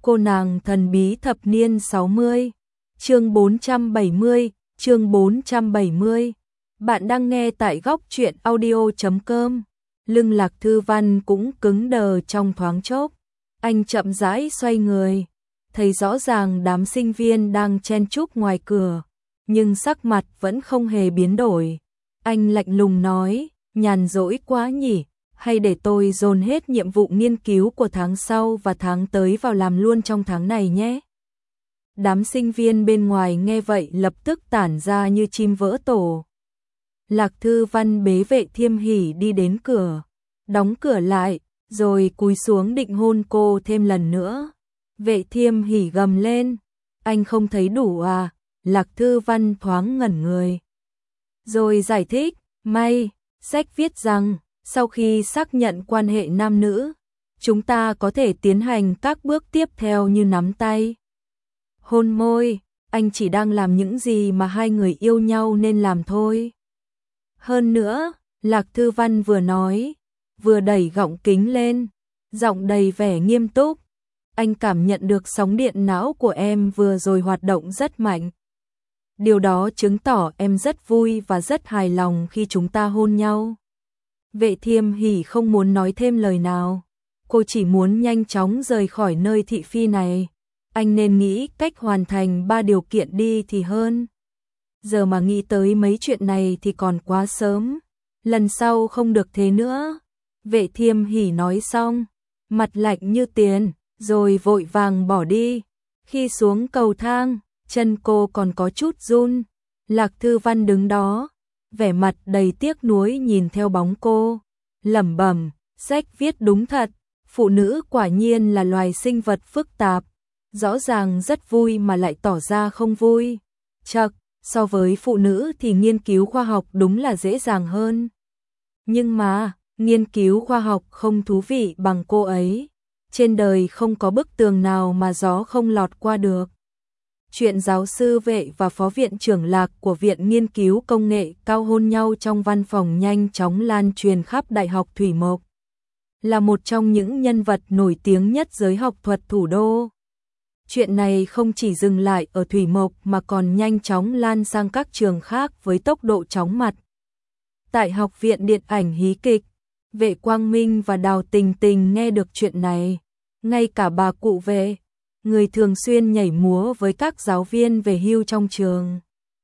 Cô nàng thần bí thập niên 60. Chương 470. Bạn đang nghe tại góc truyện audio.com. Lưng Lạc Thư Văn cũng cứng đờ trong thoáng chốc. Anh chậm rãi xoay người, thấy rõ ràng đám sinh viên đang chen chúc ngoài cửa, nhưng sắc mặt vẫn không hề biến đổi. Anh lạnh lùng nói, nhàn rỗi quá nhỉ, hay để tôi dồn hết nhiệm vụ nghiên cứu của tháng sau và tháng tới vào làm luôn trong tháng này nhé. Đám sinh viên bên ngoài nghe vậy lập tức tản ra như chim vỡ tổ. Lạc Thư Văn bế Vệ Thiêm Hỷ đi đến cửa, đóng cửa lại, rồi cúi xuống định hôn cô thêm lần nữa. Vệ Thiêm Hỷ gầm lên, anh không thấy đủ à? Lạc Thư Văn thoáng ngẩn người, rồi giải thích, sách viết rằng, sau khi xác nhận quan hệ nam nữ, chúng ta có thể tiến hành các bước tiếp theo như nắm tay, hôn môi. Anh chỉ đang làm những gì mà hai người yêu nhau nên làm thôi. Hơn nữa, Lạc Thư Văn vừa nói, vừa đẩy gọng kính lên, giọng đầy vẻ nghiêm túc. Anh cảm nhận được sóng điện não của em vừa rồi hoạt động rất mạnh. Điều đó chứng tỏ em rất vui và rất hài lòng khi chúng ta hôn nhau. Vệ Thiêm Hỷ không muốn nói thêm lời nào. Cô chỉ muốn nhanh chóng rời khỏi nơi thị phi này. Anh nên nghĩ cách hoàn thành 3 điều kiện đi thì hơn. Giờ mà nghĩ tới mấy chuyện này thì còn quá sớm. Lần sau không được thế nữa. Vệ Thiêm Hỷ nói xong, mặt lạnh như tiền, rồi vội vàng bỏ đi. Khi xuống cầu thang, chân cô còn có chút run. Lạc Thư Văn đứng đó, vẻ mặt đầy tiếc nuối nhìn theo bóng cô, lẩm bẩm, sách viết đúng thật, phụ nữ quả nhiên là loài sinh vật phức tạp, rõ ràng rất vui mà lại tỏ ra không vui. Chậc, so với phụ nữ thì nghiên cứu khoa học đúng là dễ dàng hơn. Nhưng mà, nghiên cứu khoa học không thú vị bằng cô ấy. Trên đời không có bức tường nào mà gió không lọt qua được. Chuyện giáo sư Vệ và phó viện trưởng Lạc của Viện Nghiên cứu Công nghệ Cao hôn nhau trong văn phòng nhanh chóng lan truyền khắp Đại học Thủy Mộc. Là một trong những nhân vật nổi tiếng nhất giới học thuật thủ đô. Chuyện này không chỉ dừng lại ở Thủy Mộc mà còn nhanh chóng lan sang các trường khác với tốc độ chóng mặt. Tại Học viện Điện ảnh Hí kịch, Vệ Quang Minh và Đào Tình Tình nghe được chuyện này. Ngay cả bà cụ Vệ, người thường xuyên nhảy múa với các giáo viên về hưu trong trường,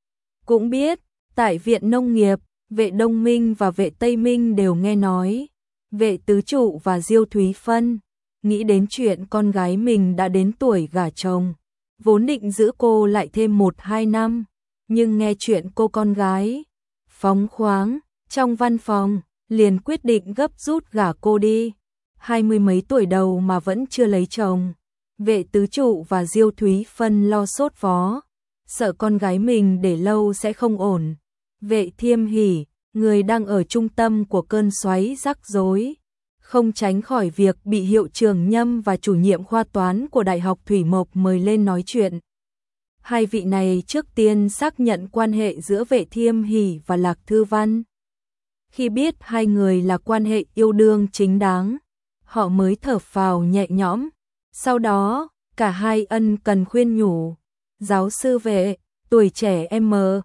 cũng biết. Tại Viện Nông nghiệp, Vệ Đông Minh và Vệ Tây Minh đều nghe nói. Vệ Tứ Trụ và Diêu Thúy Phân nghĩ đến chuyện con gái mình đã đến tuổi gả chồng, vốn định giữ cô lại thêm 1-2 năm, nhưng nghe chuyện cô con gái phóng khoáng trong văn phòng, liền quyết định gấp rút gả cô đi. 20 mấy tuổi đầu mà vẫn chưa lấy chồng. Vệ Tứ Trụ và Diêu Thúy Phân lo sốt vó, sợ con gái mình để lâu sẽ không ổn. Vệ Thiêm Hỷ, người đang ở trung tâm của cơn xoáy rắc rối, không tránh khỏi việc bị hiệu trưởng Nhâm và chủ nhiệm khoa toán của Đại học Thủy Mộc mời lên nói chuyện. Hai vị này trước tiên xác nhận quan hệ giữa Vệ Thiêm Hỷ và Lạc Thư Văn. Khi biết hai người là quan hệ yêu đương chính đáng, họ mới thở phào nhẹ nhõm. Sau đó, cả hai ân cần khuyên nhủ, giáo sư Vệ, tuổi trẻ em mờ,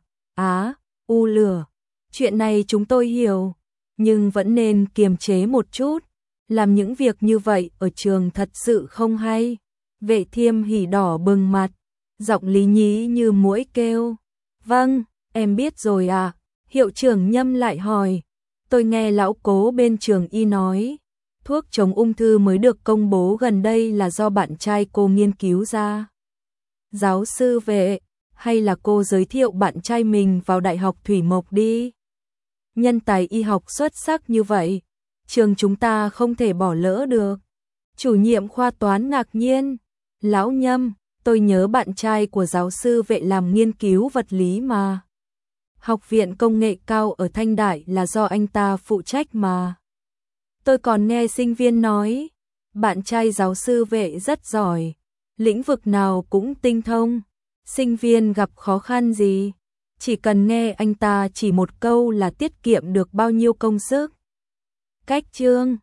u lửa, chuyện này chúng tôi hiểu, nhưng vẫn nên kiềm chế một chút, làm những việc như vậy ở trường thật sự không hay. Vệ Thiêm Hỷ đỏ bừng mặt, giọng lý nhí như muỗi kêu, vâng, em biết rồi ạ. Hiệu trưởng Nhâm lại hỏi, tôi nghe lão cố bên trường y nói, thuốc chống ung thư mới được công bố gần đây là do bạn trai cô nghiên cứu ra. Giáo sư Vệ, hay là cô giới thiệu bạn trai mình vào Đại học Thủy Mộc đi? Nhân tài y học xuất sắc như vậy, trường chúng ta không thể bỏ lỡ được. Chủ nhiệm khoa toán ngạc nhiên, lão Nhâm, tôi nhớ bạn trai của giáo sư Vệ làm nghiên cứu vật lý mà. Học viện Công nghệ Cao ở Thanh Đại là do anh ta phụ trách mà. Tôi còn nghe sinh viên nói, bạn trai giáo sư Vệ rất giỏi, lĩnh vực nào cũng tinh thông. Sinh viên gặp khó khăn gì, chỉ cần nghe anh ta chỉ một câu là tiết kiệm được bao nhiêu công sức. Cách chương